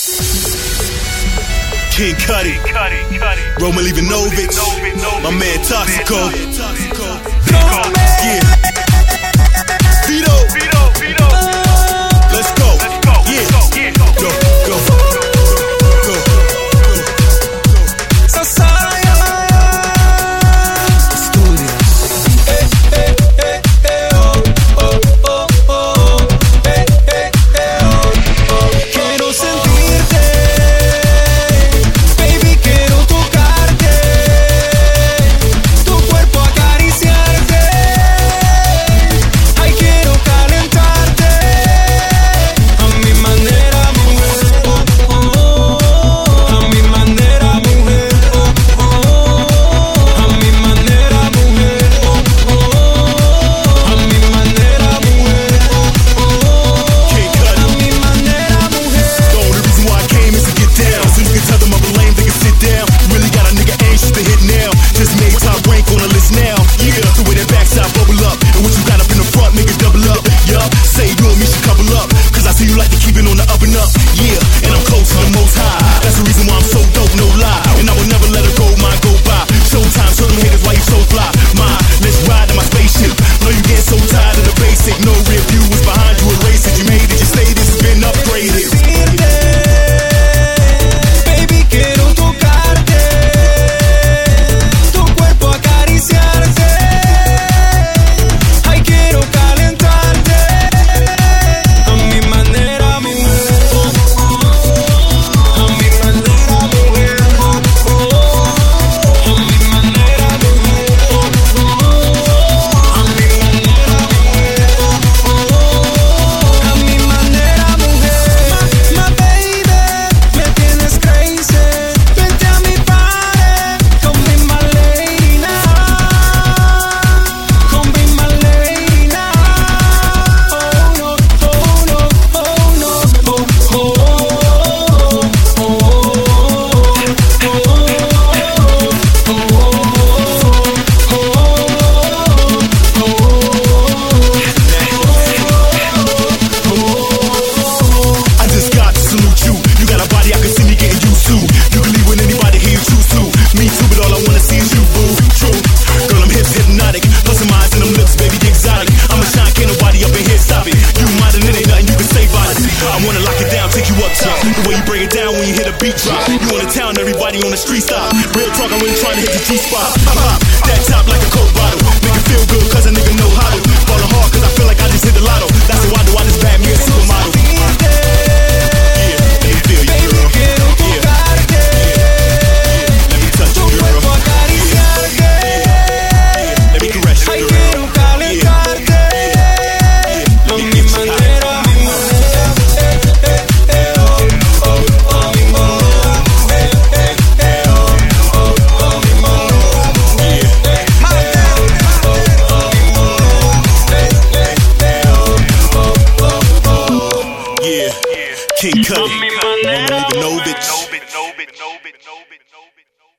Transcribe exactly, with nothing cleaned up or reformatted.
King Cudi, Roman Levinovich, my man Toxico. Yeah. Vito, let's go. Yeah, go, go, go, go. You on the town, everybody on the street stop. Real talk, I'm really trying to hit the G-spot. Pop, that top like a Coke bottle. Make it feel good, cause a nigga know how to. Ballin' hard, cause I feel like I just hit the lotto. That's why I do, I just bad me a supermodel. Yeah, let me feel you, girl. Yeah, yeah, let me touch you, girl. Yeah, yeah, let me caress you, girl. Yeah, yeah, let me get you high. King Cudi, Roman Levinovich.